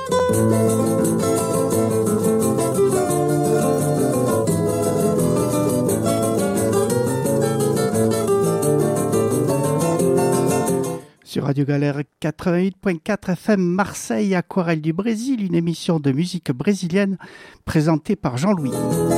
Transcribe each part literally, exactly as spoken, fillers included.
Sur Radio Galère quatre-vingt-huit point quatre F M Marseille, Aquarelle du Brésil, une émission de musique brésilienne présentée par Jean-Louis.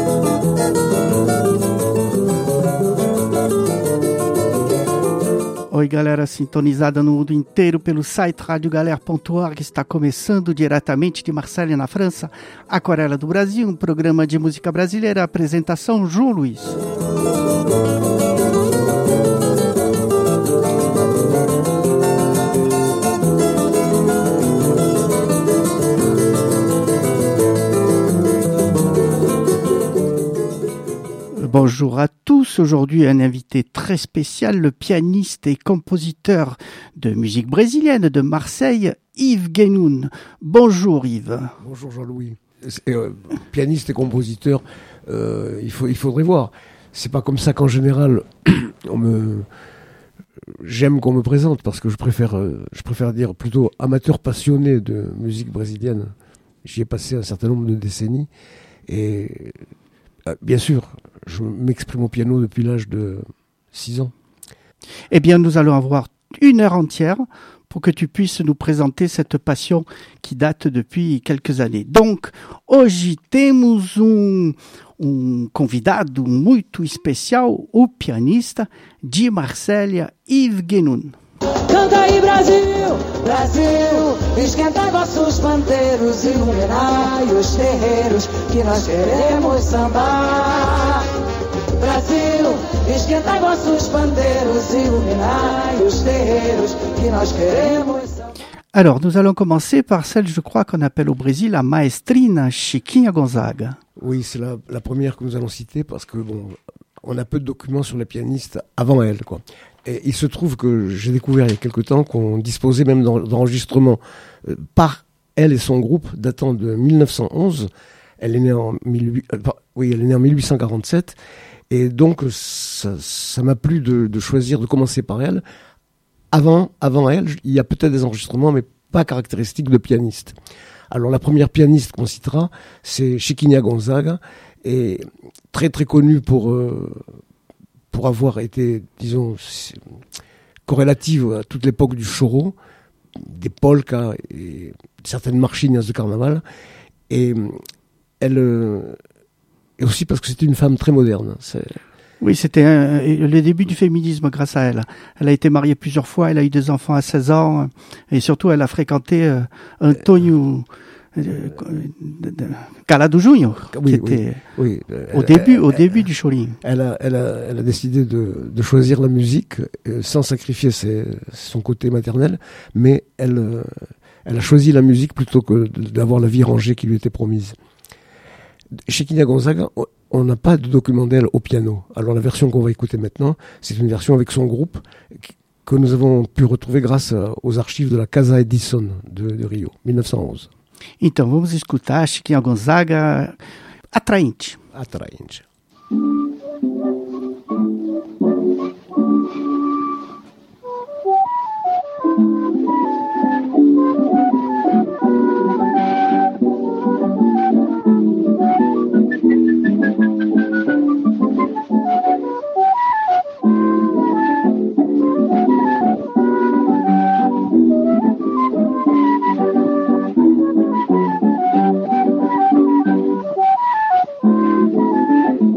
Oi galera sintonizada no mundo inteiro pelo site radio galera ponto org, está começando diretamente de Marseille, na França, Aquarela do Brasil, um programa de música brasileira, apresentação João Luiz. Bonjour à tous, aujourd'hui un invité très spécial, le pianiste et compositeur de musique brésilienne de Marseille, Yves Guenoun. Bonjour Yves. Bonjour Jean-Louis. Et, euh, pianiste et compositeur, euh, il, faut, il faudrait voir. C'est pas comme ça qu'en général, on me... j'aime qu'on me présente, parce que je préfère, euh, je préfère dire plutôt amateur passionné de musique brésilienne. J'y ai passé un certain nombre de décennies et euh, bien sûr, je m'exprime au piano depuis l'âge de six ans. Eh bien, nous allons avoir une heure entière pour que tu puisses nous présenter cette passion qui date depuis quelques années. Donc, hoje temos um, um convidado muito especial, o pianista de Marselha, Yves Guenoun. Canta aí Brasil, Brasil, esquenta vossos pandeiros, iluminai os terreiros, que nós queremos sambar. Brasil, esquenta vossos pandeiros, iluminai os terreiros, que nós queremos sambar. Alors, nous allons commencer par celle, je crois, qu'on appelle au Brésil la maestrina Chiquinha Gonzaga. Oui, c'est la, la première que nous allons citer parce que bon, on a peu de documents sur les pianistes avant elle, quoi. Et il se trouve que j'ai découvert il y a quelque temps qu'on disposait même d'enregistrements euh, par elle et son groupe datant de mille neuf cent onze. Elle est née en, mille, euh, oui, elle est née en dix-huit cent quarante-sept. Et donc, ça, ça m'a plu de, de choisir de commencer par elle. Avant, avant elle, il y a peut-être des enregistrements, mais pas caractéristiques de pianiste. Alors, la première pianiste qu'on citera, c'est Chiquinha Gonzaga, et très très connue pour... Euh, pour avoir été, disons, corrélative à toute l'époque du choro, des polkas et certaines marchinhas de carnaval. Et elle, et aussi parce que c'était une femme très moderne. C'est... Oui, c'était un, le début du féminisme grâce à elle. Elle a été mariée plusieurs fois, elle a eu des enfants à seize ans, et surtout elle a fréquenté euh, Antonio euh, Calado Junior, oui, qui était oui, oui. au elle, début, elle, au elle, début du choling. Elle a, elle a, elle a décidé de, de choisir la musique euh, sans sacrifier ses, son côté maternel, mais elle, euh, elle a choisi la musique plutôt que d'avoir la vie rangée qui lui était promise. Chiquinha Gonzaga, on n'a pas de document d'elle au piano. Alors la version qu'on va écouter maintenant, c'est une version avec son groupe que nous avons pu retrouver grâce aux archives de la Casa Edison de, de Rio, mille neuf cent onze. Então vamos escutar Chiquinha Gonzaga, Atraente. Atraente. Thank you.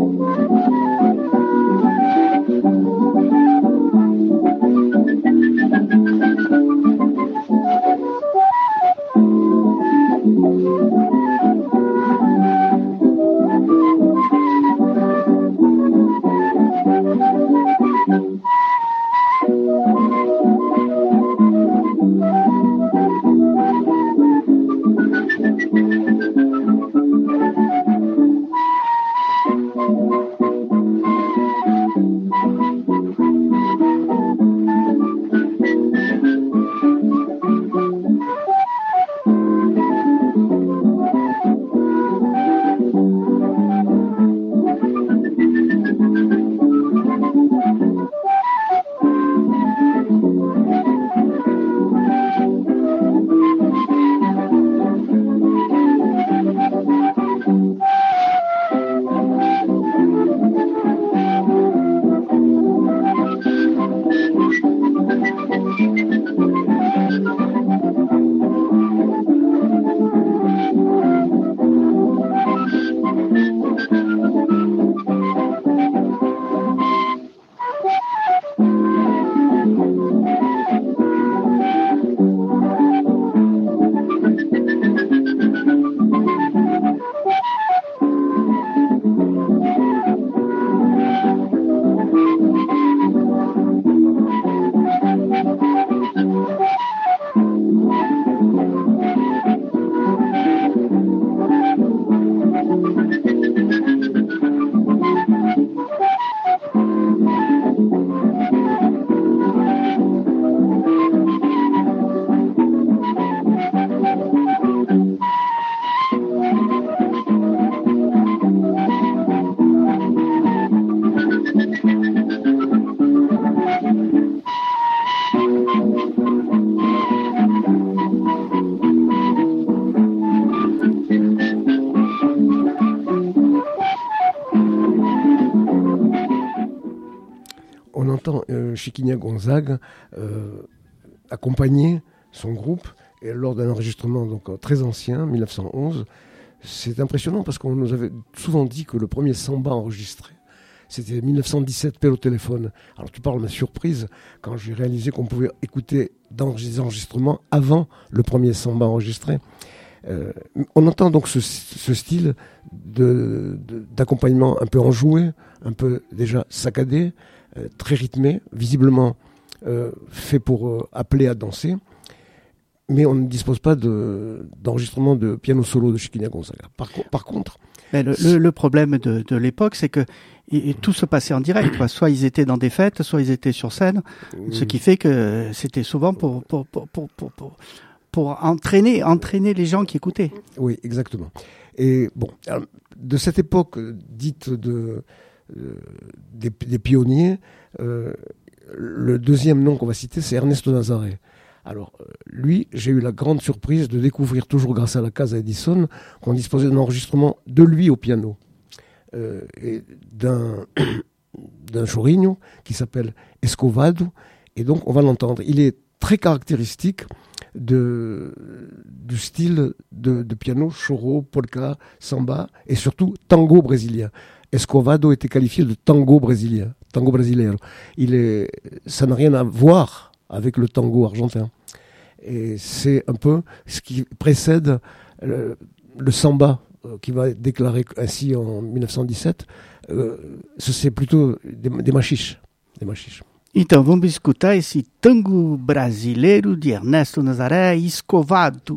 que Chiquinha Gonzague euh, accompagnait son groupe et lors d'un enregistrement donc, très ancien, mille neuf cent onze. C'est impressionnant parce qu'on nous avait souvent dit que le premier samba enregistré, c'était mille neuf cent dix-sept, Pelo Téléphone. Alors tu parles de ma surprise quand j'ai réalisé qu'on pouvait écouter dans des enregistrements avant le premier samba enregistré. Euh, on entend donc ce, ce style de, de, d'accompagnement un peu enjoué, un peu déjà saccadé, euh, très rythmé, visiblement euh, fait pour euh, appeler à danser. Mais on ne dispose pas de, d'enregistrement de piano solo de Chiquinha Gonzaga. Par, par contre... Mais le, le, le problème de, de l'époque, c'est que et, et tout se passait en direct. Quoi. Soit ils étaient dans des fêtes, soit ils étaient sur scène. Oui. Ce qui fait que c'était souvent pour, pour, pour, pour, pour, pour, pour entraîner, entraîner les gens qui écoutaient. Oui, exactement. Et bon, alors, de cette époque dite de, euh, des, des pionniers, euh, le deuxième nom qu'on va citer, c'est Ernesto Nazaré. Alors, lui, j'ai eu la grande surprise de découvrir, toujours grâce à la Casa Edison, qu'on disposait d'un enregistrement de lui au piano, euh, et d'un, d'un chorinho qui s'appelle Escovado, et donc on va l'entendre. Il est très caractéristique de, du style de, de piano, choro, polka, samba, et surtout tango brésilien. Escovado était qualifié de tango brésilien, tango brasileiro. Il est, ça n'a rien à voir avec le tango argentin. Et c'est un peu ce qui précède le, le samba euh, qui va être déclaré ainsi en mille neuf cent dix-sept. Euh, c'est plutôt des, des machiches. Des machiches. Então vamos escutar esse tango brasileiro de Ernesto Nazaré, Escovado.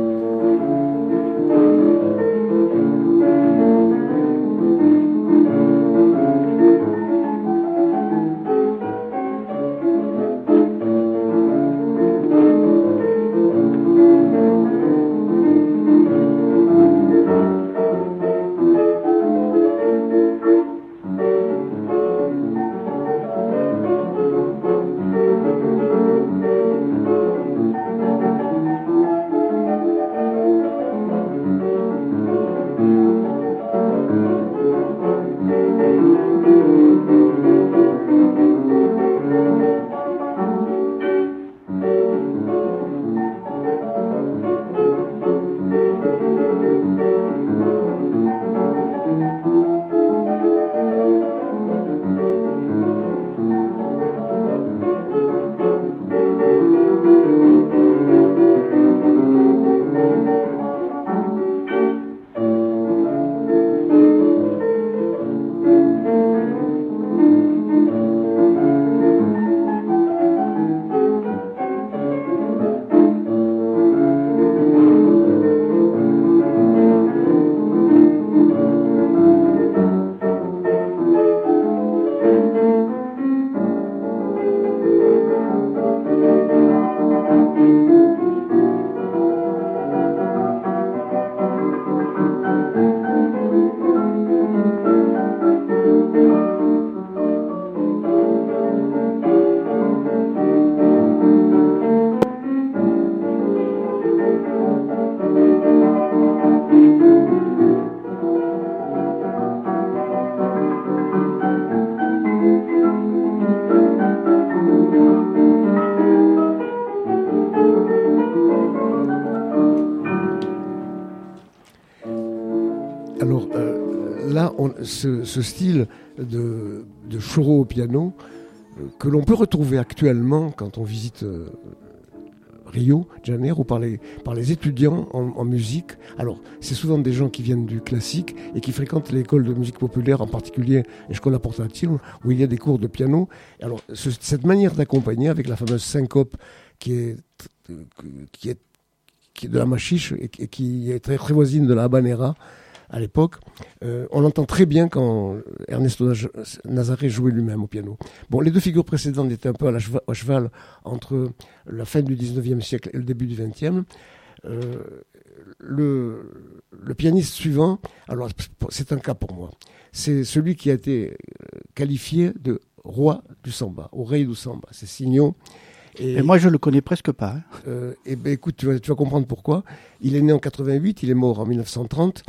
Alors euh, là, on, ce, ce style de, de choro au piano euh, que l'on peut retrouver actuellement quand on visite euh, Rio de Janeiro par les, par les étudiants en, en musique. Alors, c'est souvent des gens qui viennent du classique et qui fréquentent l'école de musique populaire, en particulier l'Escola Portatil, où il y a des cours de piano. Alors, ce, cette manière d'accompagner avec la fameuse syncope qui est, qui est, qui est de la machiche et, et qui est très, très voisine de la habanera, à l'époque, euh, on l'entend très bien quand Ernesto Nazaré jouait lui-même au piano. Bon, les deux figures précédentes étaient un peu à, la cheval, à cheval entre la fin du dix-neuvième siècle et le début du vingtième. Euh, le, le pianiste suivant, alors c'est un cas pour moi, c'est celui qui a été qualifié de roi du samba, au rei du samba, c'est Signo. Et, et moi, je le connais presque pas. Hein. Euh, et ben, écoute, tu vas, tu vas comprendre pourquoi. Il est né en quatre-vingt-huit, il est mort en mille neuf cent trente.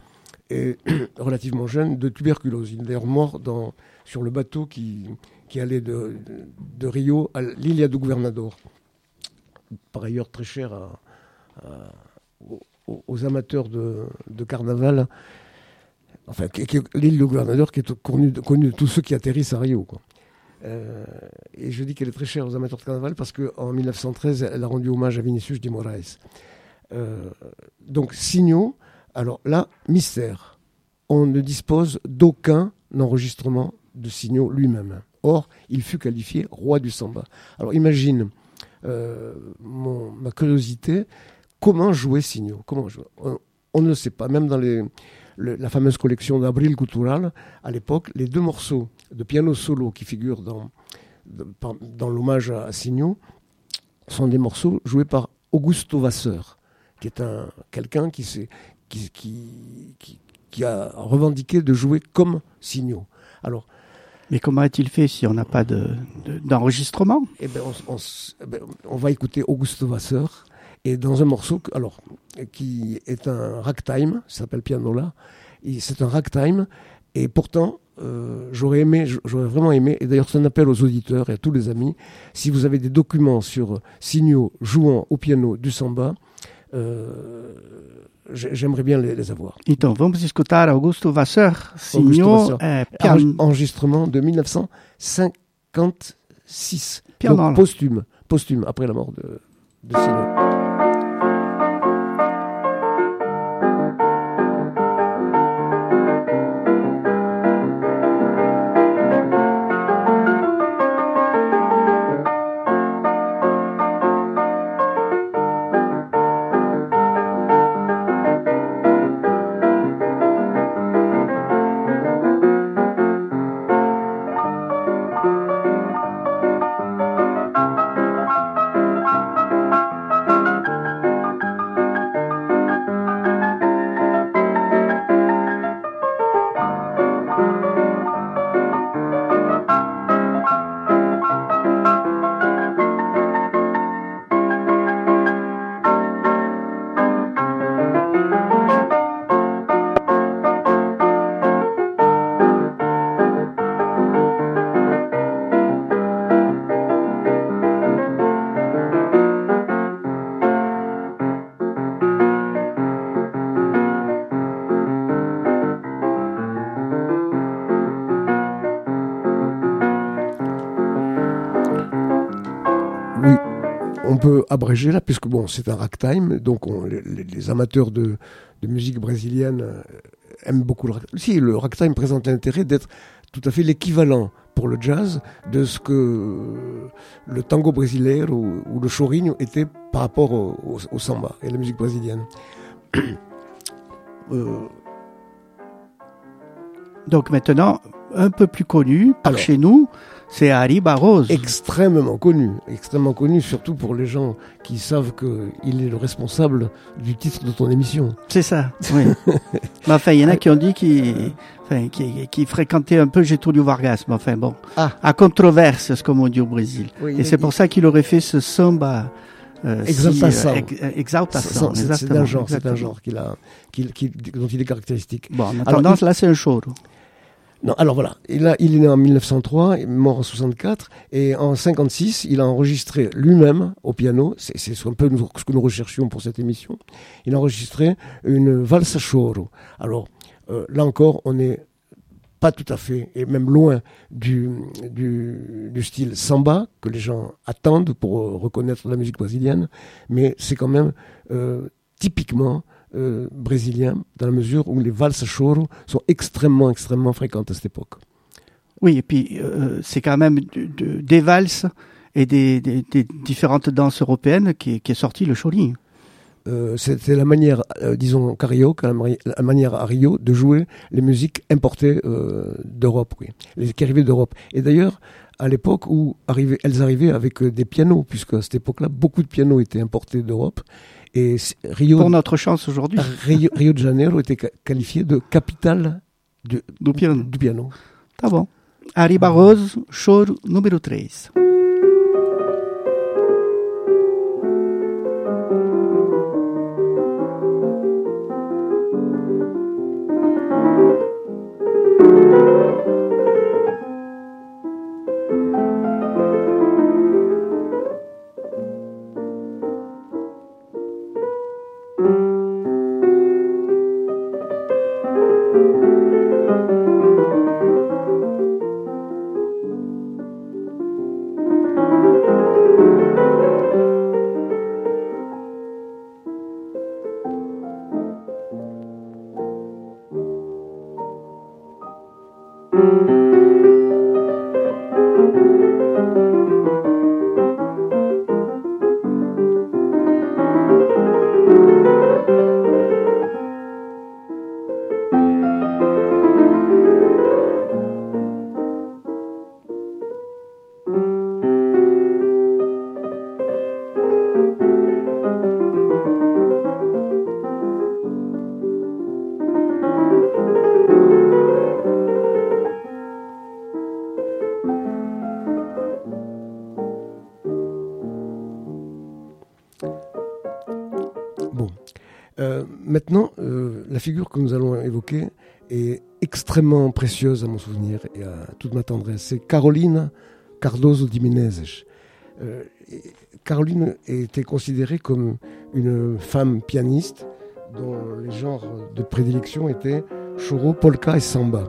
est relativement jeune de tuberculose. Il est d'ailleurs mort dans, sur le bateau qui, qui allait de, de Rio à l'Ilha do Governador. Par ailleurs très cher à, à, aux, aux amateurs de, de carnaval. Enfin, qui, qui, l'île do Governador qui est connue de, connu de tous ceux qui atterrissent à Rio, quoi. Euh, et je dis qu'elle est très chère aux amateurs de carnaval parce qu'en mille neuf cent treize, elle a rendu hommage à Vinicius de Moraes. Euh, donc, Signo, alors là, mystère. On ne dispose d'aucun enregistrement de Signo lui-même. Or, il fut qualifié roi du samba. Alors, imagine euh, mon, ma curiosité, comment jouer Signo, comment jouer on, on ne le sait pas, même dans les... Le, la fameuse collection d'Abril Cultural, à l'époque, les deux morceaux de piano solo qui figurent dans, dans, dans l'hommage à Signo sont des morceaux joués par Augusto Vasseur, qui est un, quelqu'un qui, qui, qui, qui, qui a revendiqué de jouer comme Signo. Alors, mais comment a-t-il fait si on n'a pas de, de, d'enregistrement ? Eh ben on, on, eh ben, on va écouter Augusto Vasseur. Et dans un morceau, alors, qui est un ragtime, ça s'appelle Pianola, et c'est un ragtime, et pourtant, euh, j'aurais aimé, j'aurais vraiment aimé, et d'ailleurs c'est un appel aux auditeurs et à tous les amis, si vous avez des documents sur Signo jouant au piano du samba, euh, j'aimerais bien les, les avoir. Então, vamos escutar Augusto Vasseur, Signo, eh, pian... enregistrement de mille neuf cent cinquante-six, donc posthume, posthume, après la mort de, de Signo. On peut abréger là, puisque bon, c'est un ragtime, donc on, les, les amateurs de, de musique brésilienne aiment beaucoup le ragtime. Si, le ragtime présente l'intérêt d'être tout à fait l'équivalent pour le jazz de ce que le tango brésilien ou, ou le chorinho était par rapport au, au, au samba et la musique brésilienne. euh... Donc maintenant, un peu plus connu par Alors, chez nous, c'est Ari Barroso. Extrêmement connu, extrêmement connu, surtout pour les gens qui savent qu'il est le responsable du titre de ton émission. C'est ça, oui. Mais enfin, il y en a qui ont dit qu'il enfin, qui, qui fréquentait un peu Getúlio Vargas. Mais enfin, bon, ah. à controverse, ce comme on dit au Brésil. Oui, Et c'est dit... pour ça qu'il aurait fait ce samba. Euh, Exaltação. Si, euh, Exaltação. C'est, c'est, c'est un genre, c'est un genre qu'il a, qu'il, qu'il, dont il est caractéristique. Bon, en attendant, Alors, il... là, c'est un choro. Non, alors voilà, il, a, il est né en mille neuf cent trois, mort en soixante-quatre, et en cinquante-six, il a enregistré lui-même au piano, c'est, c'est ce, un peu ce que nous recherchions pour cette émission, il a enregistré une valse choro. Alors euh, là encore, on n'est pas tout à fait, et même loin du, du, du style samba que les gens attendent pour euh, reconnaître la musique brésilienne, mais c'est quand même euh, typiquement Euh, brésilien, dans la mesure où les valses choro sont extrêmement, extrêmement fréquentes à cette époque. Oui, et puis euh, c'est quand même de, de, des valses et des, des, des différentes danses européennes qui, qui est sorti le chorinho. Euh, c'était la manière, euh, disons, carioca, la manière à Rio de jouer les musiques importées euh, d'Europe, oui, les, qui arrivaient d'Europe. Et d'ailleurs, à l'époque où arrivaient, elles arrivaient avec euh, des pianos, puisque à cette époque-là, beaucoup de pianos étaient importés d'Europe. Et Rio, pour notre chance aujourd'hui. Rio, Rio de Janeiro était qualifié de capitale du, du piano. Du piano. Tá bom. Ari Barroso, choro número três. Euh, maintenant, euh, la figure que nous allons évoquer est extrêmement précieuse à mon souvenir et à toute ma tendresse. C'est Carolina Cardoso de Menezes. Euh, Caroline était considérée comme une femme pianiste dont les genres de prédilection étaient choro, polka et samba.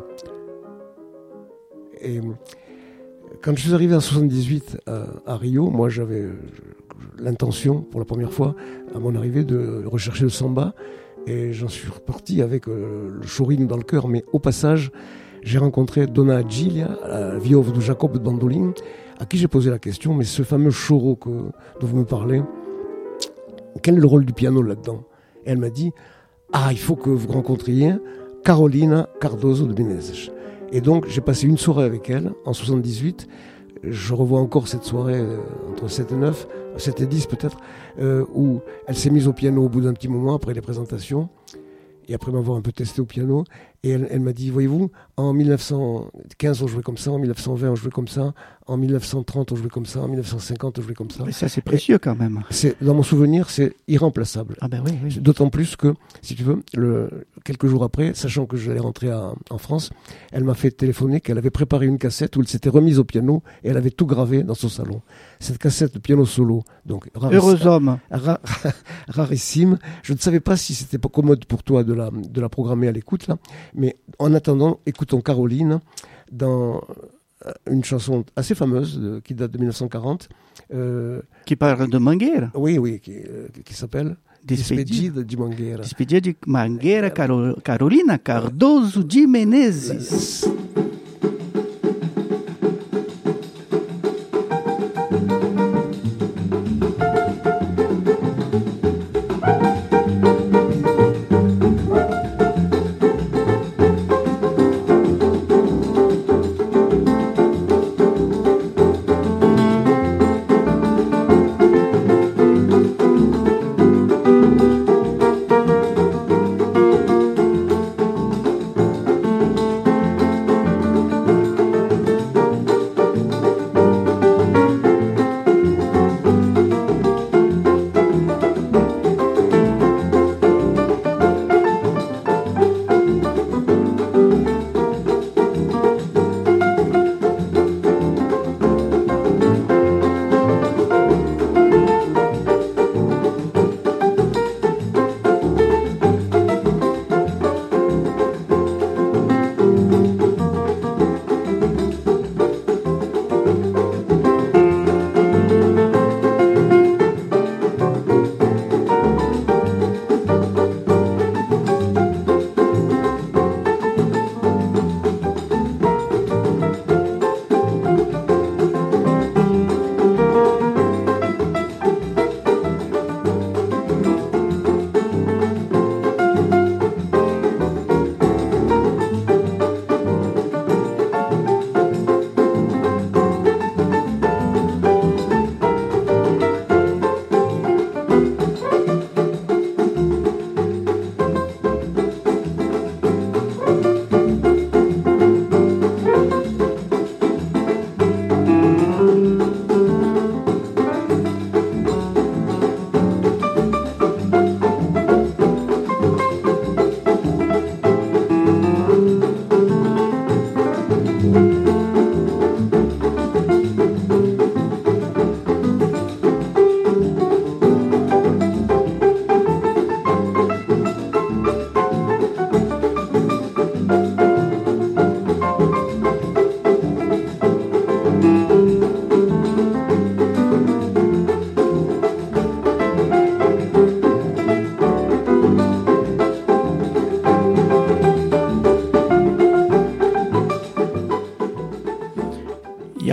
Et quand je suis arrivé en soixante-dixhuit à, à Rio, moi j'avais l'intention, pour la première fois, à mon arrivée, de rechercher le samba. Et j'en suis reparti avec euh, le choring dans le cœur. Mais au passage, j'ai rencontré Donna Gilia, la vieuve de Jacob de Bandolin, à qui j'ai posé la question, mais ce fameux choro que, dont vous me parlez, quel est le rôle du piano là-dedans? Et elle m'a dit, ah, il faut que vous rencontriez Carolina Cardoso de Menezes. Et donc, j'ai passé une soirée avec elle, en soixante-dix-huit. Je revois encore cette soirée, euh, entre sept et neuf, sept et dix peut-être, euh, où elle s'est mise au piano au bout d'un petit moment, après les présentations, et après m'avoir un peu testé au piano. Et elle, elle m'a dit, voyez-vous, en mille neuf cent quinze, on jouait comme ça, en mille neuf cent vingt, on jouait comme ça, en mille neuf cent trente, on jouait comme ça, en mille neuf cent cinquante, on jouait comme ça. Mais ça, c'est précieux et quand même. C'est, dans mon souvenir, c'est irremplaçable. Ah ben oui, oui. D'autant plus que, si tu veux, le, quelques jours après, sachant que j'allais rentrer à, en France, elle m'a fait téléphoner qu'elle avait préparé une cassette où elle s'était remise au piano et elle avait tout gravé dans son salon. Cette cassette de piano solo, donc heureux homme, ra, rarissime. Je ne savais pas si c'était pas commode pour toi de la, de la programmer à l'écoute là, mais en attendant, écoutons Caroline dans une chanson assez fameuse de, qui date de mille neuf cent quarante. Euh, qui parle de Mangueira. Oui, oui, qui, euh, qui s'appelle Despedida de Mangueira. Despedida de Mangueira, Caro, Carolina Cardoso de Menezes.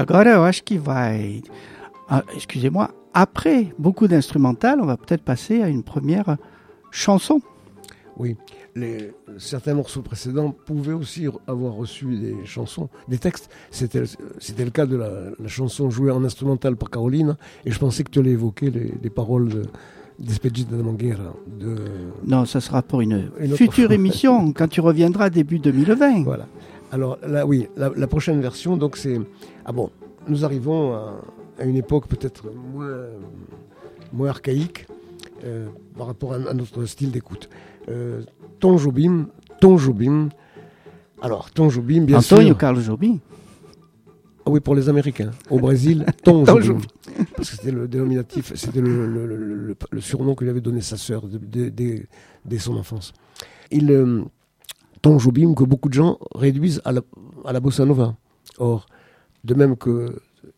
agora eu acho que vai, ah, excusez-moi, après beaucoup d'instrumental, on va peut-être passer à une première chanson. Oui, les, certains morceaux précédents pouvaient aussi avoir reçu des chansons, des textes. C'était, c'était le cas de la, la chanson jouée en instrumental par Caroline, et je pensais que tu allais évoquer les, les paroles de Despedida de Mangueira. De... Non, ça sera pour une, une future émission, quand tu reviendras début deux mille vingt. Voilà. Alors là, oui, la, la prochaine version, donc c'est... Ah bon, nous arrivons à, à une époque peut-être moins, moins archaïque euh, par rapport à, à notre style d'écoute. Euh, Tom Jobim, Tom Jobim. Alors, Tom Jobim, bien sûr. Antonio Carlos Jobim. Ah oui, pour les Américains. Au Brésil, Tom Jobim. Parce que c'était le dénominatif, c'était le, le, le, le, le surnom que lui avait donné sa sœur dès de, de, de son enfance. Il, euh, Tom Jobim, que beaucoup de gens réduisent à la, à la bossa nova. Or, de même que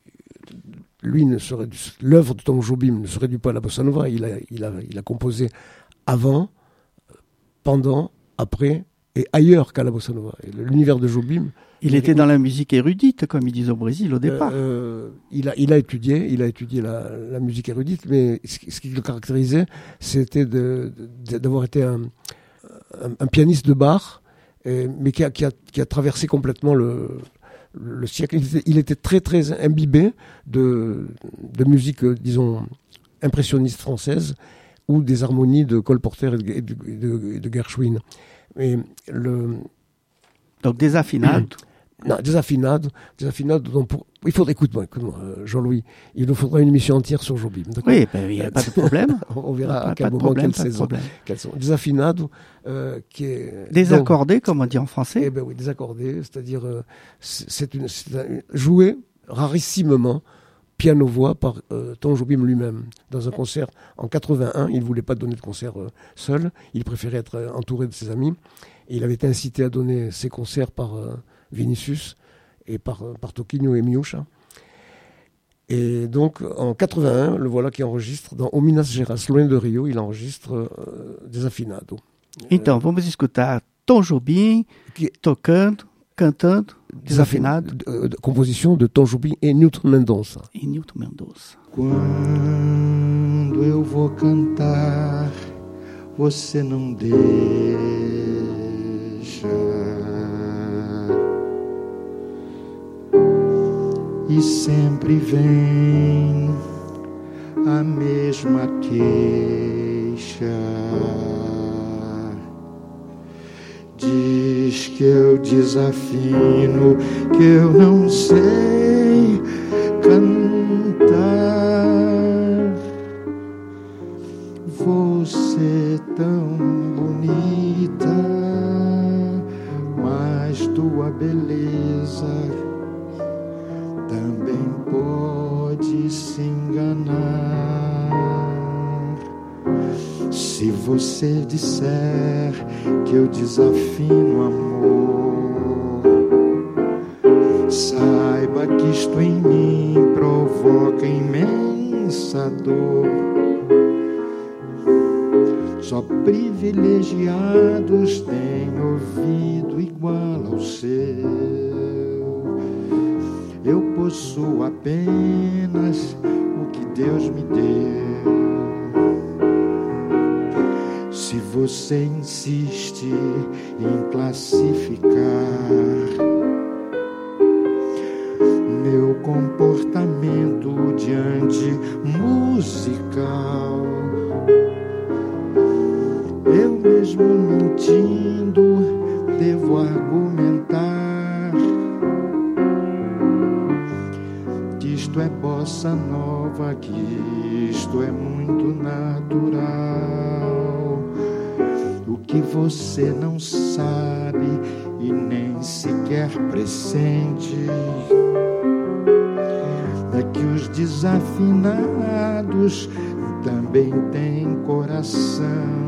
lui ne serait, l'œuvre de Tom Jobim ne se réduit pas à la bossa nova, il a, il a, il a composé avant, pendant, après et ailleurs qu'à la bossa nova. Et l'univers de Jobim. Il, il était dans la musique érudite, comme ils disent au Brésil au départ. Euh, il, a, il a étudié, il a étudié la, la musique érudite, mais ce, ce qui le caractérisait, c'était de, de, d'avoir été un, un, un pianiste de bar, et, mais qui a, qui, a, qui a traversé complètement le, le siècle. Il était, il était très très imbibé de, de musique, disons, impressionniste française, ou des harmonies de Cole Porter et de, et de, de, et de Gershwin. Et le... Donc Desafinado. Non, Desafinado, Desafinado. Donc pour... Il faudrait, écoute-moi, écoute-moi, Jean-Louis, il nous faudra une émission entière sur Jobim. Oui, ben, il n'y a pas de problème. On verra pas, à quel pas moment, de problème, quelle saison. Quelles sont. Desafinado, euh, qui est... Désaccordé, donc, comme on dit en français. Eh bien oui, désaccordé, c'est-à-dire euh, c'est, une, c'est un, joué rarissimement piano-voix par euh, Tom Jobim lui-même. Dans un concert en quatre-vingt-un, il ne voulait pas donner de concert euh, seul, il préférait être euh, entouré de ses amis. Et il avait été incité à donner ses concerts par euh, Vinicius et par, euh, par Toquinho et Miúcha. Et donc, en quatre-vingt-un, le voilà qui enregistre dans O Minas Gerais, loin de Rio, il enregistre euh, Desafinado. Então, vamos escutar Tom Jobim qui... tocando, cantando, Desafinado. De, de, composition de Tom Jobim et Newton Mendonça. E Newton Mendonça. Quando eu vou cantar, você não deixa. E sempre vem a mesma queixa. Diz que eu desafino, que eu não sei cantar. Você tão bonita, mas tua beleza também pode se enganar. Se você disser que eu desafino amor, saiba que isto em mim provoca imensa dor. Só privilegiados têm ouvido igual ao seu. Eu possuo apenas o que Deus me deu. Se você insiste em classificar meu comportamento diante musical, eu mesmo mentindo devo argumentar que isto é bossa nova, que isto é muito natural. O que você não sabe e nem sequer pressente é que os desafinados também têm coração.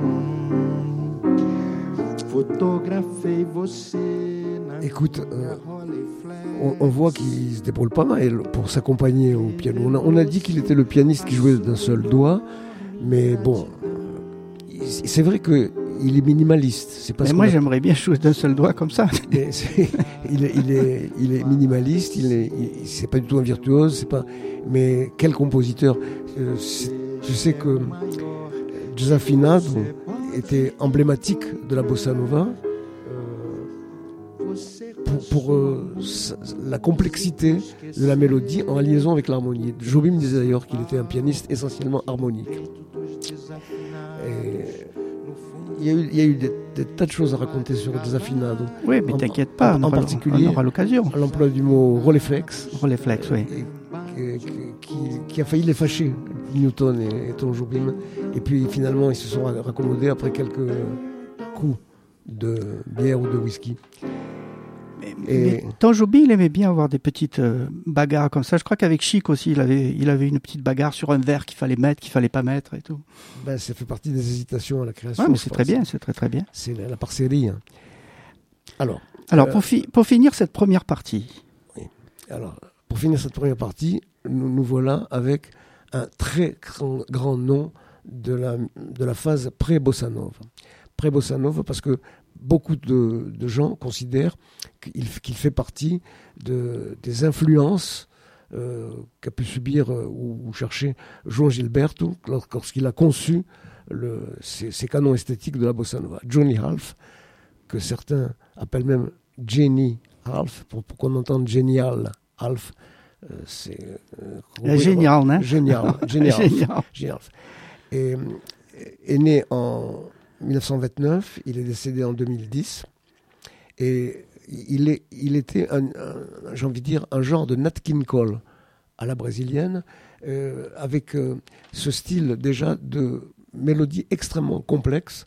Fotografei você na Écoute, euh, on, on voit qu'il se débrouille pas mal pour s'accompagner au piano. On a, on a dit qu'il était le pianiste qui jouait d'un seul doigt, mais bon, c'est vrai que il est minimaliste. C'est pas Mais ce moi, qu'on a- j'aimerais bien jouer d'un seul doigt comme ça. Mais c'est- il, est, il, est, il est minimaliste, il est, il- c'est pas du tout un virtuose, c'est pas. Mais quel compositeur euh, c'est- Je sais que José Afinado était emblématique de la bossa nova euh, pour, pour euh, sa- la complexité de la mélodie en liaison avec l'harmonie. Jobim disait d'ailleurs qu'il était un pianiste essentiellement harmonique. Et il y a eu, il y a eu des, des tas de choses à raconter sur José Afinado. Oui, mais En- t'inquiète pas, en- on en aura, particulier- on aura l'occasion. L'emploi du mot releflex. Releflex, oui. Et- qui, qui- qui a failli les fâcher, Newton et, et Tom Jobim. Et puis finalement, ils se sont raccommodés après quelques coups de bière ou de whisky. Mais, Et- mais Tanjobi, il aimait bien avoir des petites euh, bagarres comme ça. Je crois qu'avec Chic aussi, il avait, il avait une petite bagarre sur un verre qu'il fallait mettre, qu'il fallait pas mettre et tout. Ben, ça fait partie des hésitations à la création. Ouais, mais je c'est pense. très bien, c'est très très bien. C'est la, la parcérie. hein. Alors, Alors, Euh, pour, fi- pour finir cette première partie, alors, pour finir cette première partie, nous, nous voilà avec un très grand, grand nom de la, de la phase pré-bossa nova. Pré-bossa nova parce que beaucoup de, de gens considèrent qu'il, qu'il fait partie de, des influences euh, qu'a pu subir euh, ou, ou chercher João Gilberto lorsqu'il a conçu le, ces, ces canons esthétiques de la bossa nova. Johnny Half, que certains appellent même Jenny Half, pour, pour qu'on entende génial Half. Euh, c'est euh, euh, génial, hein? Génial, génial, Génial. génial. Et, est né en dix-neuf cent vingt-neuf, il est décédé en deux mille dix, et il, est, il était, un, un, j'ai envie de dire, un genre de Nat King Cole à la brésilienne, euh, avec euh, ce style déjà de mélodie extrêmement complexe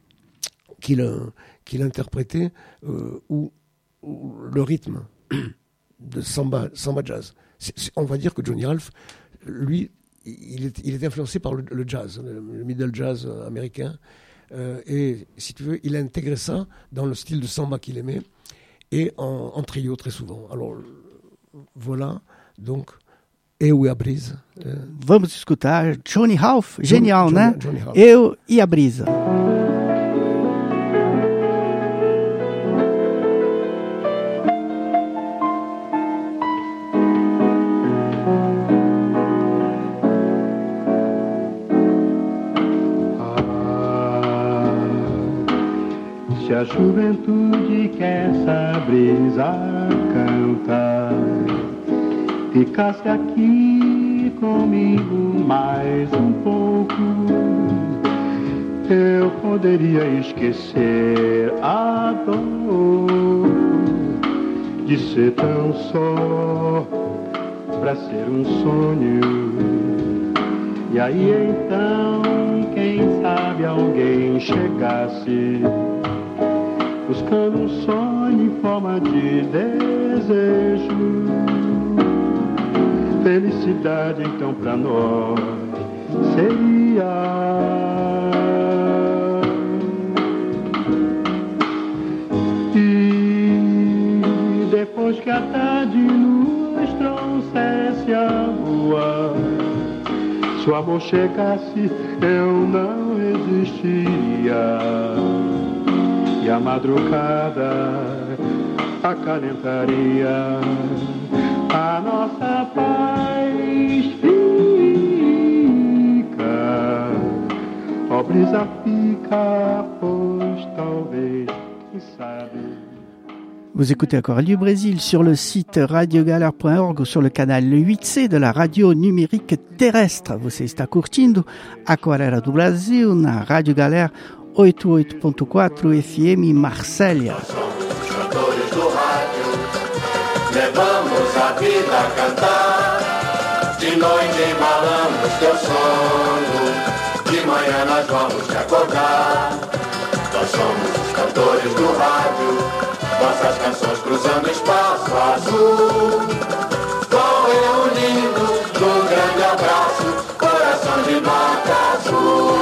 qu'il, qu'il interprétait, euh, où, où le rythme de samba, samba jazz. C'est, c'est, on va dire que Johnny Half, lui, il est, il est influencé par le, le jazz, le, le middle jazz américain. Euh, et si tu veux, il a intégré ça dans le style de samba qu'il aimait et en, en trio très souvent. Alors voilà, donc, Eu e a Brisa. Euh, Vamos escutar Johnny Half, Johnny- génial, Johnny- né? Johnny Half. Eu e a brisa. Se a juventude que essa brisa canta ficasse aqui comigo mais um pouco, eu poderia esquecer a dor de ser tão só pra ser um sonho. E aí então, quem sabe alguém chegasse buscando um sonho em forma de desejo. Felicidade então pra nós seria e depois que a tarde nos trouxesse a lua, se o amor chegasse eu não resistiria. E a madrugada acalentaria a nossa paz fica, ó brisa fica, pois talvez, quem sabe. Vous écoutez Aquarelle du Brésil sur le site radio galère point org ou sur le canal huit C de la radio numérique terrestre. Você está curtindo Aquarela do Brasil na Rádio Galera oitenta e oito ponto quatro F M Marsella. Somos cantores do rádio, levamos a vida a cantar. De noite embalamos teu sono, de manhã nós vamos te acordar. Nós somos os cantores do rádio, nossas canções cruzando o espaço azul. Vão reunindo num grande abraço, coração de nota azul.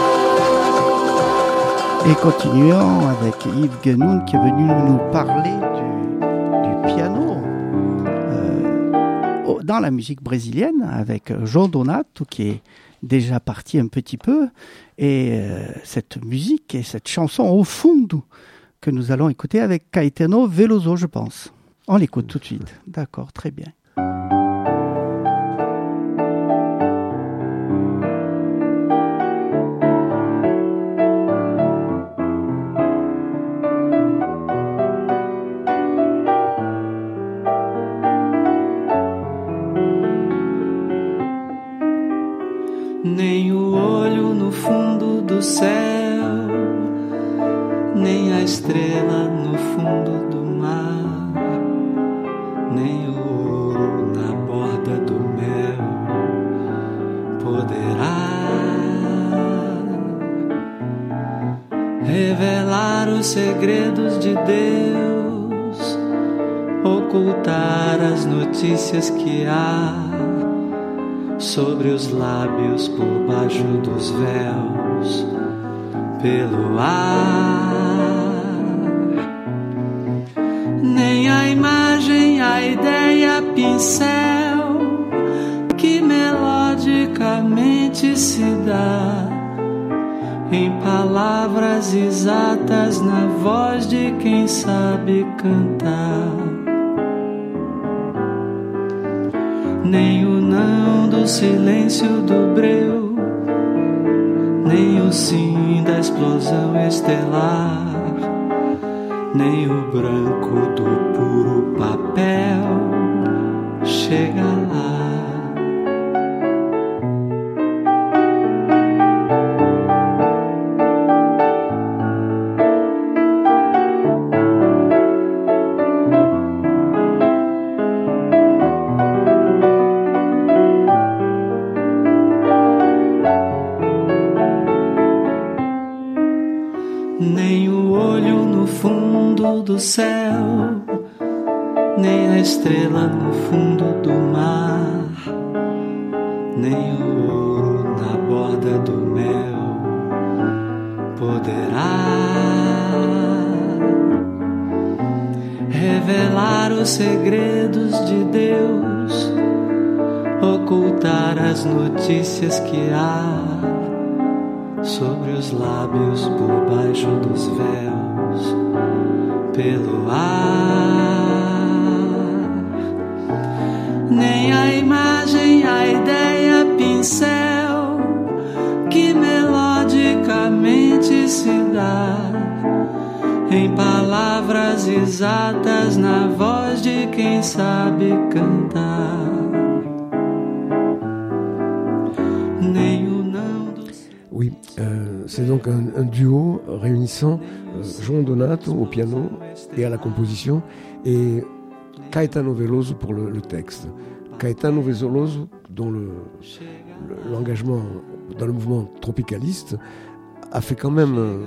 Et continuons avec Yves Guenoun qui est venu nous parler du, du piano euh, dans la musique brésilienne avec João Donato qui est déjà parti un petit peu. Et euh, cette musique et cette chanson au fond que nous allons écouter avec Caetano Veloso, je pense. On l'écoute tout de suite. D'accord, très bien. Nem o olho no fundo do céu, nem a estrela no fundo do mar, nem o ouro na borda do mel poderá revelar os segredos de Deus, ocultar as notícias que há sobre os lábios por baixo dos véus, pelo ar. Nem a imagem, a ideia, pincel que melodicamente se dá em palavras exatas na voz de quem sabe cantar. Nem o não do silêncio do breu, nem o sim da explosão estelar, nem o branco do puro papel chega lá. Do céu, nem a estrela no fundo do mar, nem o ouro na borda do mel poderá revelar os segredos de Deus, ocultar as notícias que há sobre os lábios por baixo dos véus, pelo ar. Nem a imagem, a ideia, pincel que melodicamente se dá em palavras exatas na voz de quem sabe cantar. Nem o não do... Oui, euh, c'est donc un, un duo réunissant euh, João Donato au piano et à la composition et Caetano Veloso pour le, le texte. Caetano Veloso, dont le, le, l'engagement dans le mouvement tropicaliste a fait quand même... Euh,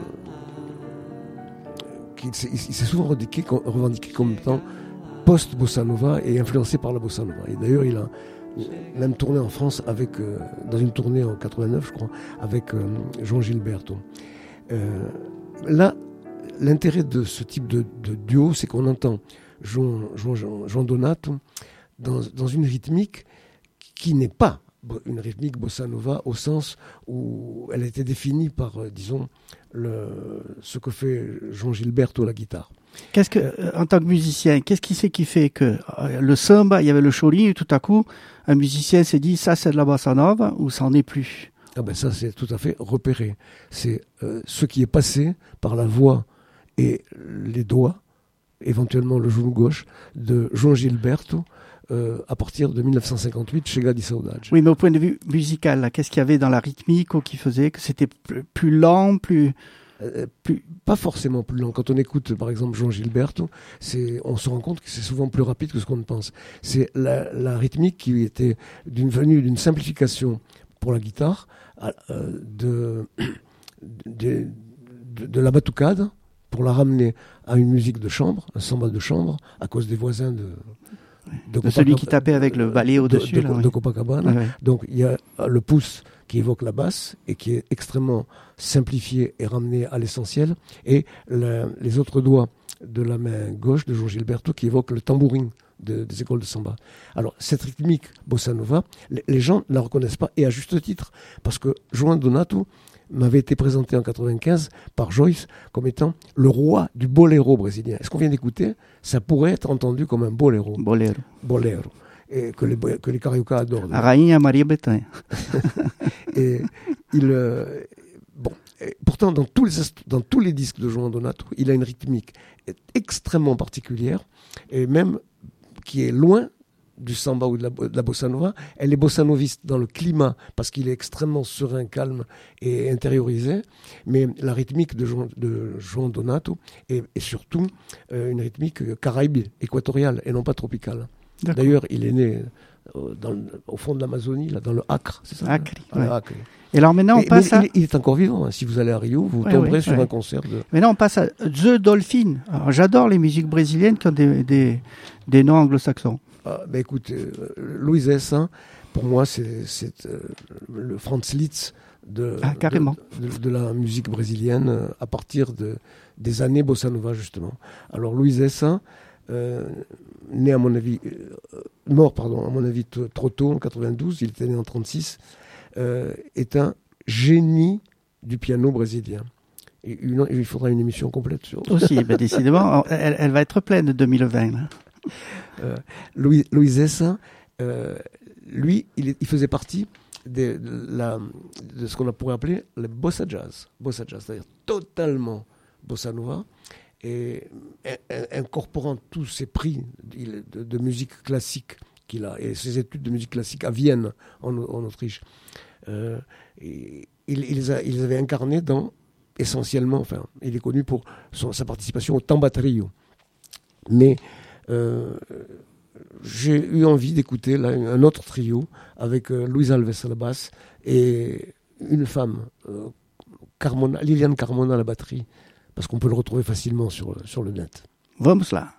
qu'il s'est, il s'est souvent revendiqué, revendiqué comme étant post-bossa nova et influencé par la bossa nova. Et d'ailleurs, il a même tourné en France avec, euh, dans une tournée en quatre-vingt-neuf, je crois, avec euh, João Gilberto. Euh, là, l'intérêt de ce type de, de duo, c'est qu'on entend João, João, João Donato dans, dans une rythmique qui n'est pas une rythmique bossa nova au sens où elle a été définie par, euh, disons, le, ce que fait João Gilberto à la guitare. Qu'est-ce que, en tant que musicien, qu'est-ce qui c'est qui fait que euh, le samba, il y avait le chori, et tout à coup, un musicien s'est dit ça c'est de la bossa nova ou ça n'en est plus? Ah ben ça c'est tout à fait repéré. C'est euh, ce qui est passé par la voix et les doigts, éventuellement le genou gauche, de João Gilberto euh, à partir de dix-neuf cent cinquante-huit chez Gadi Saudade. Oui, mais au point de vue musical, là, qu'est-ce qu'il y avait dans la rythmique ou qui faisait que c'était plus, plus lent, plus... Euh, plus, pas forcément plus lent. Quand on écoute, par exemple, João Gilberto, c'est, on se rend compte que c'est souvent plus rapide que ce qu'on ne pense. C'est la, la rythmique qui était d'une, venue d'une simplification pour la guitare, euh, de, de, de, de la batucade, pour la ramener à une musique de chambre, un samba de chambre, à cause des voisins de... De, de celui qui tapait avec le balai au-dessus. De, de, là, oui. de Copacabana. Ouais. Donc il y a le pouce qui évoque la basse et qui est extrêmement simplifié et ramené à l'essentiel. Et la, les autres doigts de la main gauche de João Gilberto qui évoquent le tambourin de, des écoles de samba. Alors, cette rythmique bossa nova, les, les gens ne la reconnaissent pas, et à juste titre, parce que João Donato m'avait été présenté en quatre-vingt-quinze par Joyce comme étant le roi du boléro brésilien. Et ce qu'on vient d'écouter, ça pourrait être entendu comme un boléro. Boléro. Boléro. Et que les, que les cariocas adorent. A Rainha Maria Bethânia. Et il... Euh, bon, et pourtant, dans tous, les, dans tous les disques de João Donato, il a une rythmique extrêmement particulière, et même qui est loin du samba ou de la, de la bossa nova. Elle est bossa noviste dans le climat, parce qu'il est extrêmement serein, calme et intériorisé, mais la rythmique de João, de João Donato est, est surtout euh, une rythmique caraïbe, équatoriale, et non pas tropicale. D'accord. D'ailleurs, il est né euh, dans le, au fond de l'Amazonie, là, dans le Acre, c'est ça? Acre, ah, ouais. Acre. Et alors maintenant, on Et, passe à... il, il est encore vivant. Hein. Si vous allez à Rio, vous ouais, tomberez ouais, sur ouais. un concert de... Maintenant, on passe à The Dolphin. Alors, j'adore les musiques brésiliennes qui ont des, des, des noms anglo-saxons. Ah, ben écoute, euh, Luis Essa, pour moi, c'est, c'est euh, le Franz Liszt de, ah, carrément. de, de, de la musique brésilienne euh, à partir de, des années bossa nova, justement. Alors, Luis Essa, euh, né à mon avis, euh, mort, pardon, à mon avis, t- trop tôt, en quatre-vingt-douze, il était né en trente-six, euh, est un génie du piano brésilien. Et une, il faudra une émission complète sur... Aussi, ben, décidément, elle, elle va être pleine de deux mille vingt. Là. Euh, Louis, Louis Essa, euh, lui, il, est, il faisait partie de, de, la, de ce qu'on pourrait appeler le bossa jazz. Bossa jazz, c'est-à-dire totalement bossa nova, et incorporant tous ses prix de, de, de musique classique qu'il a, et ses études de musique classique à Vienne, en, en Autriche. Euh, et, il, il, les a, il les avait incarnés dans, essentiellement, enfin, il est connu pour son, sa participation au Tamba Trio. Mais Euh, j'ai eu envie d'écouter là, un autre trio avec euh, Luis Alves à la basse et une femme, euh, Carmona, Liliane Carmona à la batterie, parce qu'on peut le retrouver facilement sur, sur le net. Vamos lá.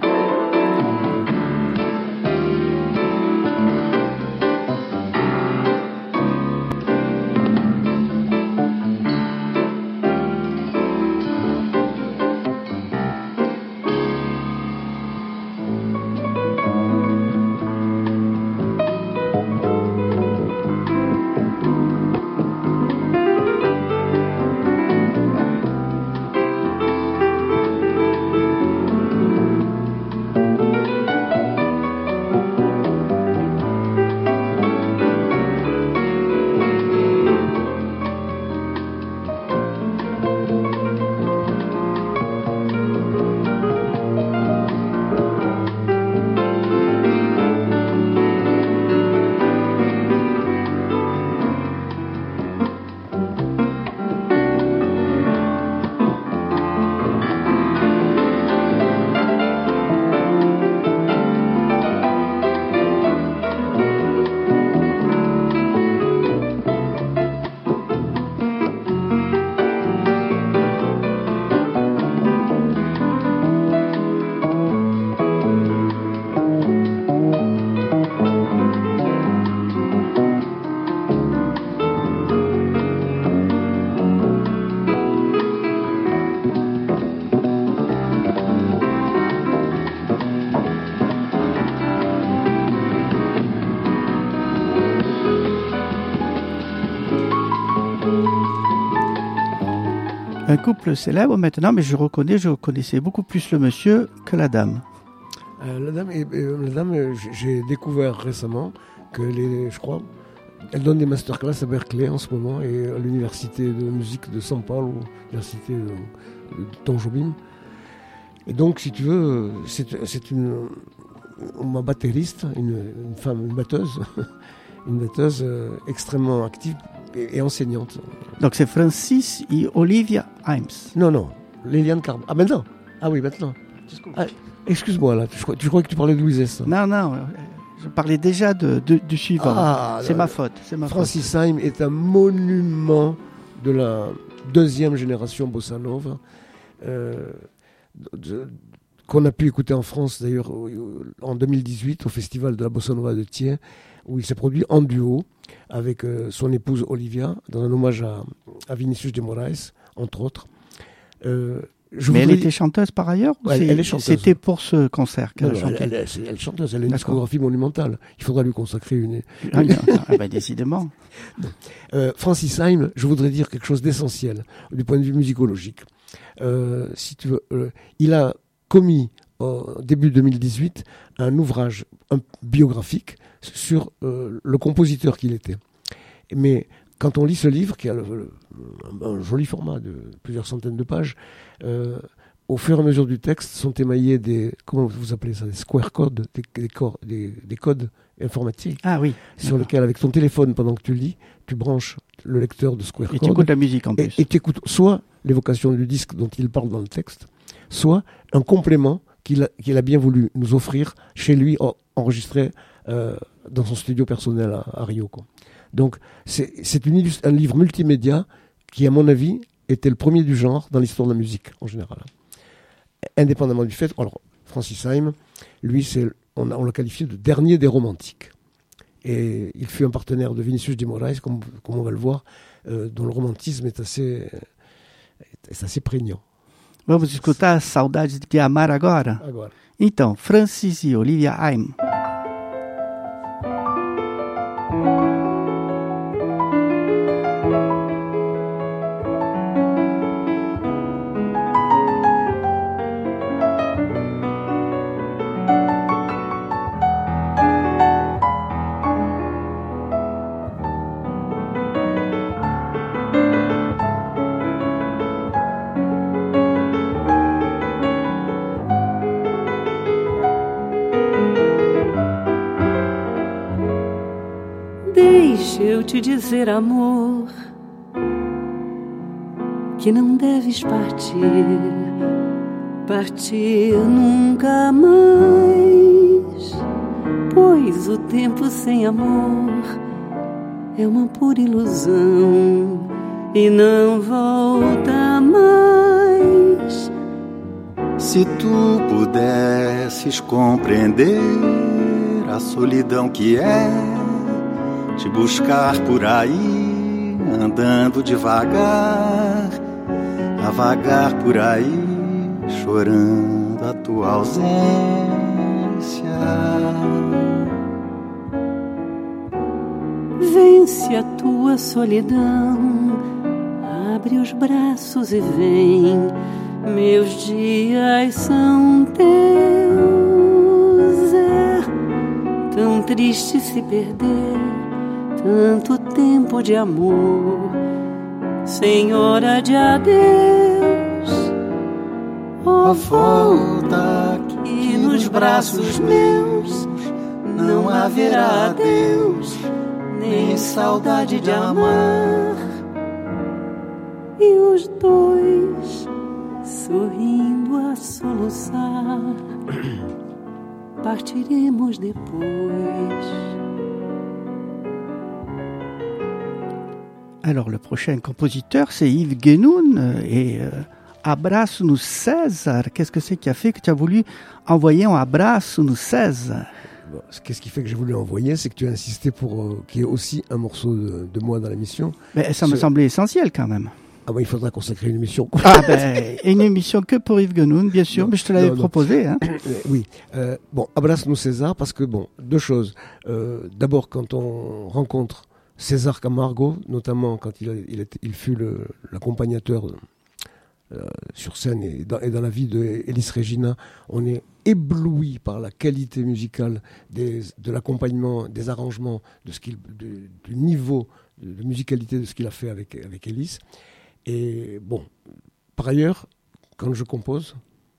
Un couple célèbre maintenant, mais je reconnais, je connaissais beaucoup plus le monsieur que la dame. Euh, la dame, euh, la dame euh, j'ai découvert récemment que les, je crois, elle donne des masterclass à Berkeley en ce moment et à l'université de musique de São Paulo, l'université de, de Tom Jobim. Et donc, si tu veux, c'est, c'est une, ma battériste, une, une femme, une batteuse, une batteuse euh, extrêmement active et, et enseignante. Donc c'est Francis et Olivia Himes. Non, non, Liliane Carmona. Ah, maintenant. Ah oui, maintenant. Ah, excuse-moi, là, tu, tu crois que tu parlais de Louise. Non, non, je parlais déjà de, de, du suivant. Ah, c'est là, ma faute. C'est ma Francis faute. Himes est un monument de la deuxième génération bossa nova, euh, de, qu'on a pu écouter en France d'ailleurs en deux mille dix-huit au festival de la bossa nova de Thiers, où il s'est produit en duo avec euh, son épouse Olivia, dans un hommage à, à Vinicius de Moraes, entre autres. Euh, Je Mais elle voudrais- était chanteuse par ailleurs ou Ouais, c'est- elle est chanteuse. C'était pour ce concert qu'elle Non, a non, chanté elle, elle, elle, elle est chanteuse, elle a une D'accord. discographie monumentale. Il faudra lui consacrer une. Ah, bien, ah, bah, décidément. Euh, Francis Haim, je voudrais dire quelque chose d'essentiel du point de vue musicologique. Euh, si tu veux, euh, il a commis au début deux mille dix-huit un ouvrage un, biographique sur euh, le compositeur qu'il était. Mais quand on lit ce livre, qui a le, le, un, un joli format de plusieurs centaines de pages, euh, au fur et à mesure du texte sont émaillés des, comment vous appelez ça, des square codes, des, des, cor- des, des codes informatiques Ah oui. sur lequel, avec ton téléphone, pendant que tu lis, tu branches le lecteur de square Et tu code écoutes la musique en et plus. tu écoutes soit l'évocation du disque dont il parle dans le texte, soit un complément qu'il a, qu'il a bien voulu nous offrir chez lui, en- enregistré euh, dans son studio personnel à, à Rio, quoi. Donc, c'est, c'est une illust- un livre multimédia qui, à mon avis, était le premier du genre dans l'histoire de la musique, en général. Indépendamment du fait... Alors, Francis Haim, lui, c'est, on, a- on l'a qualifié de dernier des romantiques. Et il fut un partenaire de Vinicius de Moraes, comme, comme on va le voir, euh, dont le romantisme est assez, est assez prégnant. Vamos escutar Saudades de Amar agora? Agora. Então, Francis e Olivia Haim. Deixa eu te dizer, amor, que não deves partir, partir nunca mais, pois o tempo sem amor é uma pura ilusão e não volta mais. Se tu pudesses compreender a solidão que é te buscar por aí, andando devagar, a vagar por aí, chorando a tua ausência. Vence a tua solidão, abre os braços e vem. Meus dias são teus, é tão triste se perder tanto tempo de amor, Senhora de adeus. Oh, volta aqui nos braços meus, não haverá adeus, nem saudade de amar. E os dois sorrindo a soluçar, partiremos depois. Alors, le prochain compositeur, c'est Yves Guénoun euh, et euh, Abraço-nos César. Qu'est-ce que c'est qui a fait que tu as voulu envoyer un Abraço-nos César? Bon, qu'est-ce qui fait que j'ai voulu envoyer, c'est que tu as insisté pour euh, qu'il y ait aussi un morceau de, de moi dans l'émission. Mais ça me Ce- semblait essentiel quand même. Ah bon, il faudra consacrer une émission. Ah ben, une émission que pour Yves Guénoun, bien sûr, Non, mais je te l'avais non, non. proposé. Hein. Euh, oui. Euh, bon, Abraço-nous César, parce que, bon, deux choses. Euh, d'abord, quand on rencontre César Camargo, notamment quand il, a- il, était- il fut le- l'accompagnateur euh, sur scène et dans, et dans la vie d'Elis Regina, on est ébloui par la qualité musicale des, de l'accompagnement, des arrangements, de ce qu'il, de- du niveau de, de musicalité de ce qu'il a fait avec, avec Elis. Et bon, par ailleurs, quand je compose,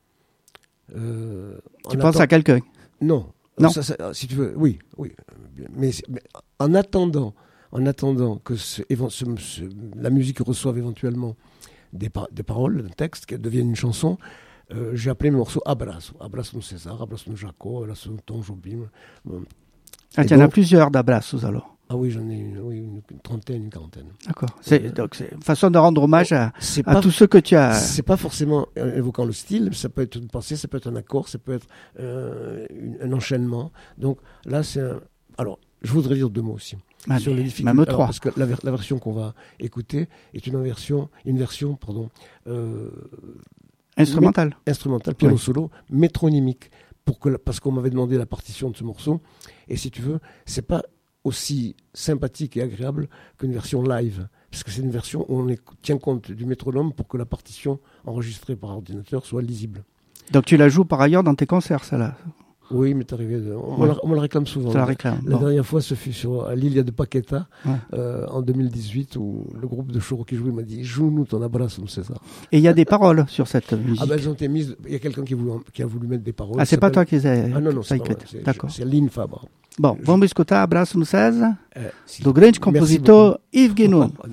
euh, Tu en penses attend- à quelqu'un? non. Non. Ça, ça, si tu veux, oui, oui. Mais, mais en attendant, en attendant que ce, éven- ce- ce- la musique reçoive éventuellement des, pa- des paroles, un texte, qu'elle devienne une chanson, euh, j'ai appelé mes morceaux Abraço. Abraço no César, Abraço no Jaco, Abraço no Tom Jobim. Bon. Ah, Et tu en as donc- plusieurs d'Abraços alors. Ah oui, j'en ai une, oui, une, une trentaine, une quarantaine. D'accord. C'est, donc, c'est une façon de rendre hommage à, C'est à pas, tous ceux que tu as. c'est pas forcément euh, évoquant le style, ça peut être une pensée, ça peut être un accord, ça peut être euh, une- un enchaînement. Donc là, c'est un... Alors, je voudrais dire deux mots aussi. Ah, sur mais les difficultés. même Alors, trois. parce que la, ver- la version qu'on va écouter est une version, une version pardon, euh, Instrumental. mé- instrumental, piano Oui. solo, métronymique, pour que la- parce qu'on m'avait demandé la partition de ce morceau. Et si tu veux, c'est pas aussi sympathique et agréable qu'une version live, parce que c'est une version où on est- tient compte du métronome pour que la partition enregistrée par ordinateur soit lisible. Donc tu la joues par ailleurs dans tes concerts, ça là. Oui, mais arrivé. De... On, me Ouais. la- on me la réclame souvent. Ça la réclame. La Bon. dernière fois, ce fut sur à l'Ilia de Paqueta, Ouais. euh, en deux mille dix-huit, où le groupe de Choro qui jouait m'a dit « Joue-nous ton abrazo, César ». Et il y a des paroles sur cette musique. Ah ben, elles ont été mises. Il y a quelqu'un qui, voulait- qui a voulu mettre des paroles. Ah, c'est pas toi qui les as Ah non, non, c'est pas moi, écrites. c'est- D'accord. C'est Lynn Fabre. Bon, vamos escutar Abraço no César, Euh, si- do grande Merci compositor Yves Guénon. beaucoup.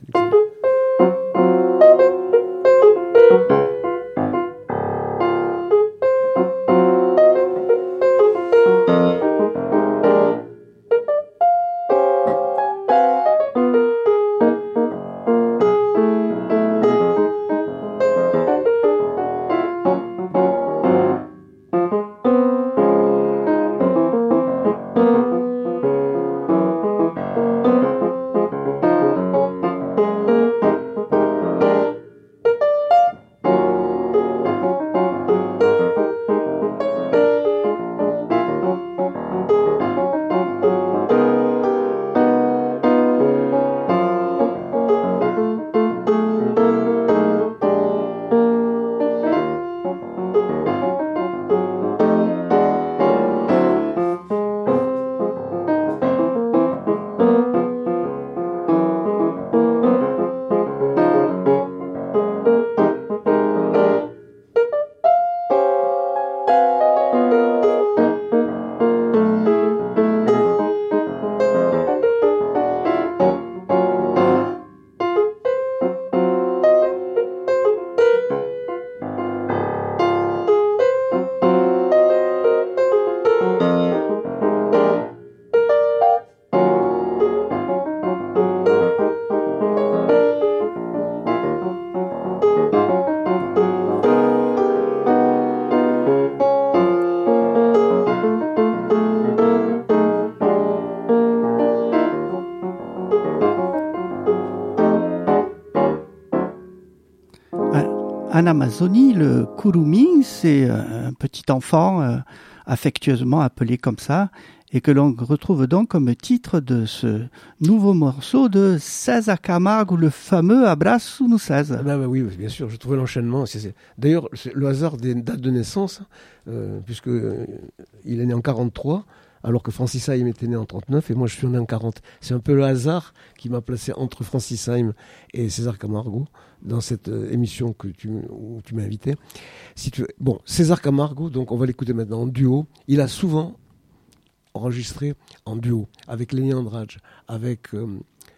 En Amazonie, le kurumi, c'est un petit enfant euh, affectueusement appelé comme ça, et que l'on retrouve donc comme titre de ce nouveau morceau de César Camargo, le fameux Abraço no César. Ah ben, ben oui, bien sûr, je trouvais l'enchaînement. C'est, c'est... D'ailleurs, c'est le hasard des dates de naissance, euh, puisque euh, il est né en quarante-trois, alors que Francis Haim était né en trente-neuf, et moi je suis né en quarante. C'est un peu le hasard qui m'a placé entre Francis Haim et César Camargo dans cette euh, émission que tu, où tu m'as invité. Si tu veux... Bon, César Camargo, donc on va l'écouter maintenant en duo. Il a souvent enregistré en duo avec Lenny Andrade, avec euh,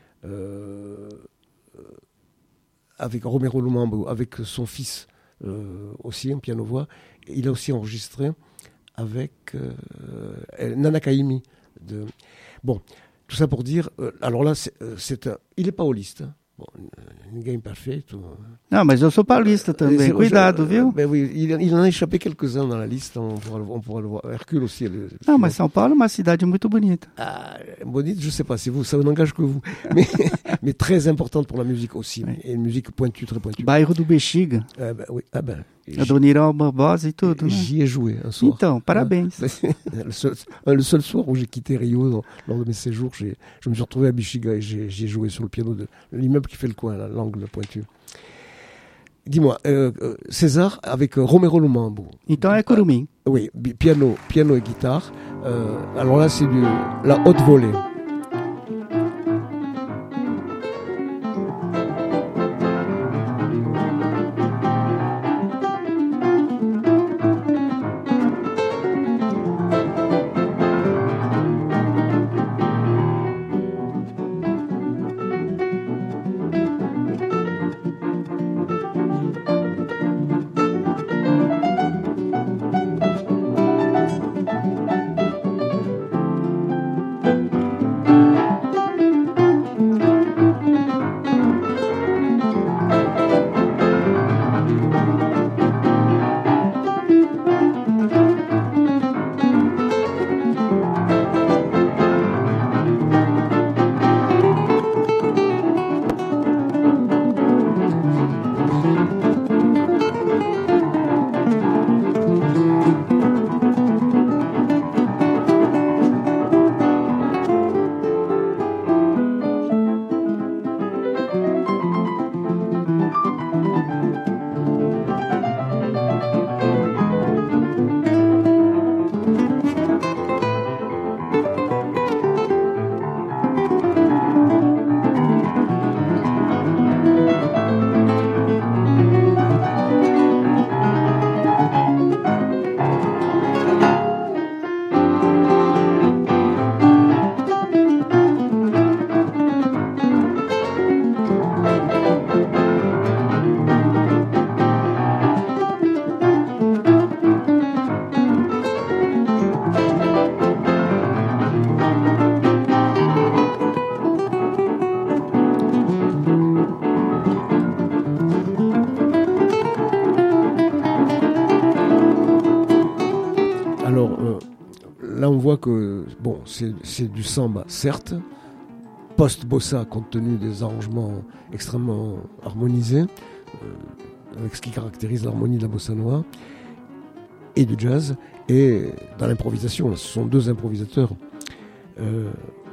euh, avec Romero Lumambo, avec son fils euh, aussi en piano-voix. Il a aussi enregistré avec euh, Nana Caymmi. De... Bon, tout ça pour dire, euh, alors là, c'est, euh, c'est un... il est pauliste, hein. Bon, ninguém perfeito. Não, mas eu sou paulista também, cuidado, viu? Ben oui, il, il en a échappé quelques-uns dans la liste, on pourra le, on pourra le voir. Hercule aussi. Elle, Não, mas São Paulo é uma cidade muito bonita. Ah, bonite, je sais pas, c'est vous, ça n'engage que vous. Mais, mais très importante pour la musique aussi. Oui. Et une musique pointue, très pointue. Bairro do Bexiga, Ah ben, oui, ah ben, a do Nirão Barbosa e tudo, né? j'y ai joué un soir. Então, parabéns. le, seul, le seul soir où j'ai quitté Rio dans, lors de mes séjours, j'ai, je me suis retrouvé à Bexiga et j'ai, j'y ai joué sur le piano de l'immeuble qui fait le coin, là, l'angle pointu. Dis-moi, euh, euh, César avec euh, Romero Lumambo. Então é curumim. Oui, bi- piano, piano et guitare. Euh, alors là, c'est du, la haute volée. on voit que bon, c'est, c'est du samba, certes, post-bossa, compte tenu des arrangements extrêmement harmonisés, euh, avec ce qui caractérise l'harmonie de la bossa nova, et du jazz, et dans l'improvisation. Ce sont deux improvisateurs. Euh,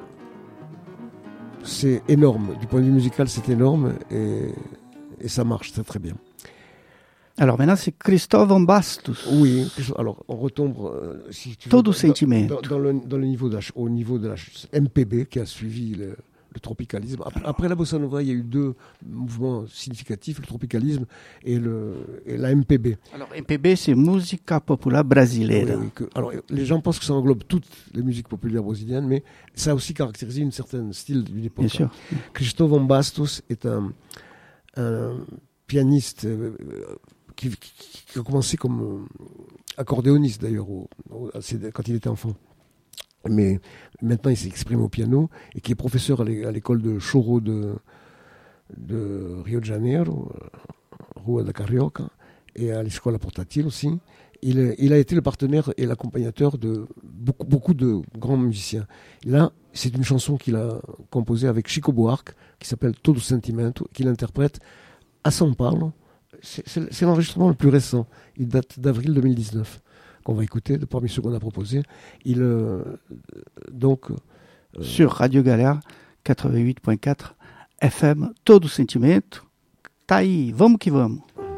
c'est énorme. Du point de vue musical, c'est énorme, et, et ça marche très très bien. Alors maintenant, c'est Cristóvão Bastos. Oui, alors on retombe euh, si tu veux, Todo dans, sentimento. dans, dans, le, dans le niveau de la, au niveau de la M P B qui a suivi le, le tropicalisme. Après, après la bossa nova, il y a eu deux mouvements significatifs, le tropicalisme et, le, et la M P B. Alors M P B, c'est Música Popular Brasileira. Oui, oui, que, alors les gens pensent que ça englobe toutes les musiques populaires brésiliennes, mais ça a aussi caractérisé une certaine style d'une époque. Bien sûr. Cristóvão Bastos est un, un pianiste euh, Qui, qui, qui a commencé comme euh, accordéoniste d'ailleurs au, au, quand il était enfant. Mais maintenant il s'exprime au piano et qui est professeur à, l'é, à l'école de choro de, de Rio de Janeiro, Rua da Carioca, et à l'Escola Portátil aussi. Il, il a été le partenaire et l'accompagnateur de beaucoup, beaucoup de grands musiciens. Là, c'est une chanson qu'il a composée avec Chico Buarque qui s'appelle Todo Sentimento, qu'il interprète à São Paulo. C'est, c'est, c'est l'enregistrement le plus récent. Il date d'avril deux mille dix-neuf, qu'on va écouter, de parmi ceux qu'on a proposés. Il, euh, donc, euh, sur Radio Galera, quatre-vingt-huit point quatre F M, Todo Sentimento. Tá aí, vamos que vamos.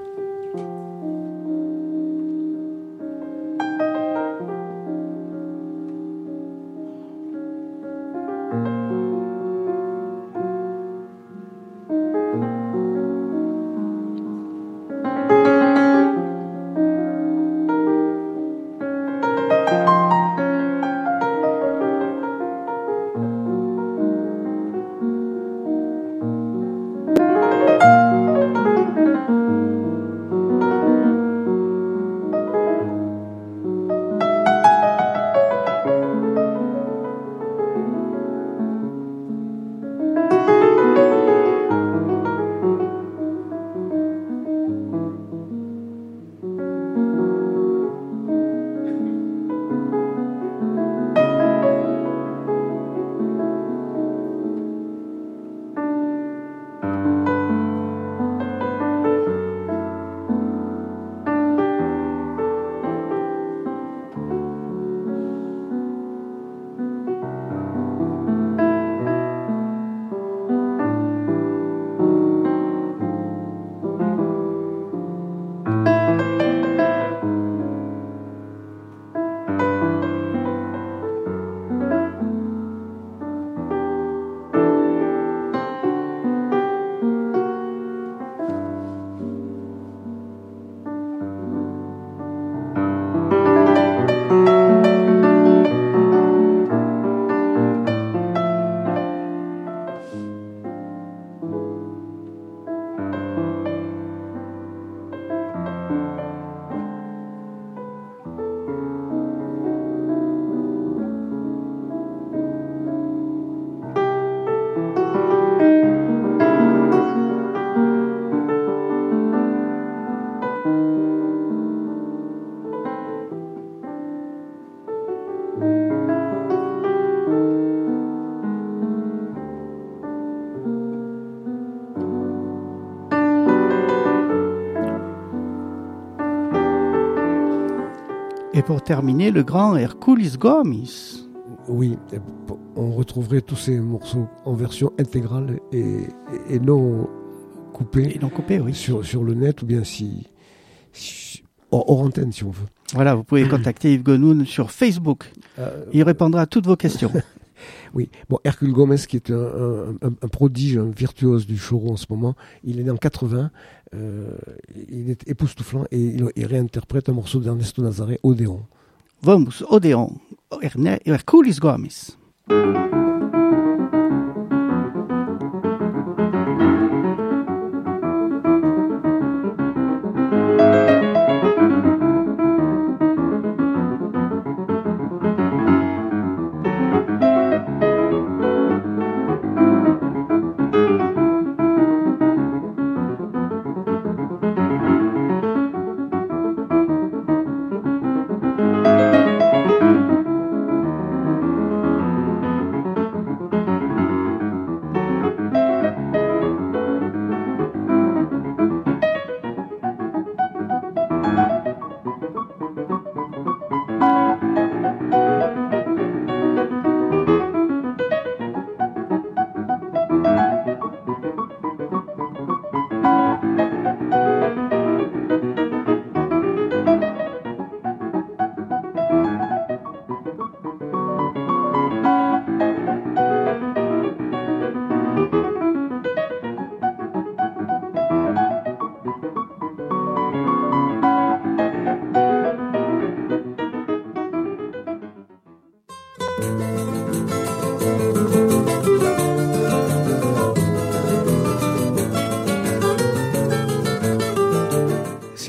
Et pour terminer, le grand Hercules Gomes. Oui, on retrouverait tous ces morceaux en version intégrale et, et, et non coupés. Et non coupés, oui. Sur, sur le net ou bien si, si hors, hors antenne, si on veut. Voilà, vous pouvez contacter Yves Gonoun sur Facebook. Euh, Il répondra à toutes vos questions. Oui, bon, Hercule Gomes, qui est un, un, un prodige, un virtuose du choro en ce moment, il est né en quatre-vingts, euh, il est époustouflant et il, il réinterprète un morceau d'Ernesto Nazaré, Odéon. Vamos, Odéon, Hercules Gomes.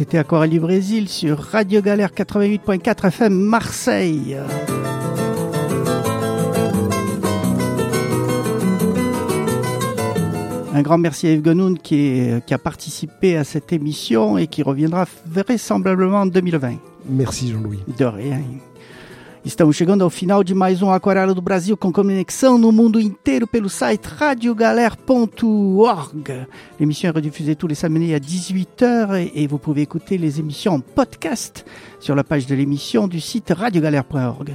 C'était Aquarelle du Brésil sur Radio Galère quatre-vingt-huit point quatre F M Marseille. Un grand merci à Yves Genoun qui, est, qui a participé à cette émission et qui reviendra vraisemblablement en deux mille vingt. Merci Jean-Louis. De rien. Estamos chegando ao final de mais um Aquarela do Brasil com conexão no mundo inteiro pelo site radio galère ponto org. L'émission est rediffusée tous les samedis à dix-huit heures et, et vous pouvez écouter les émissions en podcast sur la page de l'émission du site radio galère point org.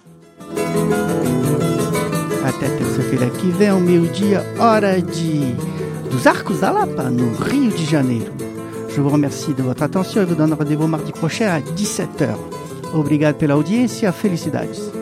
Até terça-feira que vem, ao meio-dia, hora de, dos Arcos da Lapa, no Rio de Janeiro. Je vous remercie de votre attention et vous donne rendez-vous mardi prochain à dix-sept heures. Obrigado pela audiência, felicidades.